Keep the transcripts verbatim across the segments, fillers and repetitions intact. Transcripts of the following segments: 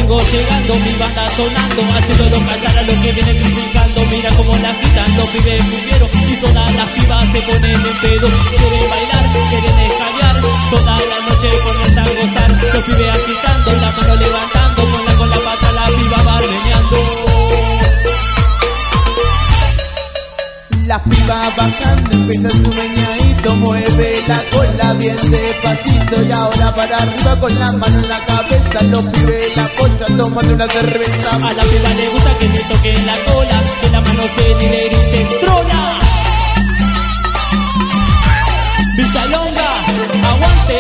Vengo llegando, mi banda sonando, haciéndolo callar a los que vienen criticando. Mira cómo la agitan los pibes cumbieros y todas las pibas se ponen en pedo. Quieren bailar, quieren escabear, toda la noche ponerse a gozar. Los pibes agitando, la mano levantando, con la con la pata la piba va meneando. Las pibas bajando, empieza su meneadito, mueve la cola bien despacito. Y ahora para arriba con la mano en la cabeza, los pibes la polla tomando una cerveza. A la piba le gusta que le toquen la cola, que la mano se ni le griten trola. Villalonga, aguante.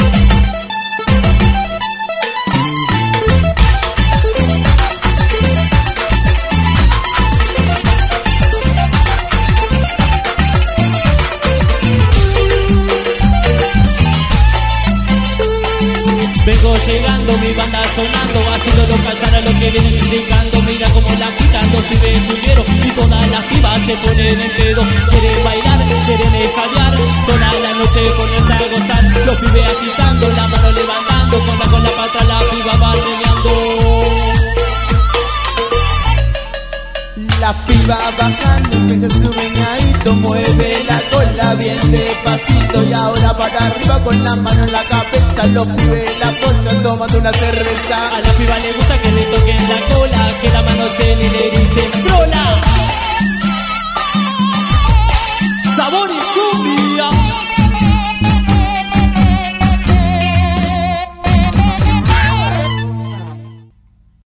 Vengo llegando, mi banda sonando, haciéndolo callar a los que vienen criticando. Mira cómo la quitan los pibes cumbieros y todas las pibas se ponen en pedo. Quieren bailar, quieren escabear, toda la noche ponerse a gozar. Los pibes agitando, la mano levantando, con la con la pata la piba va meneando. La piba bajando, empieza su meneadito, mueve la cola bien despacito. Y ahora para arriba con la mano en la cabeza, los pibes la polla tomando una cerveza. A la piba le gusta que le toquen la cola, que la mano se le griten trola.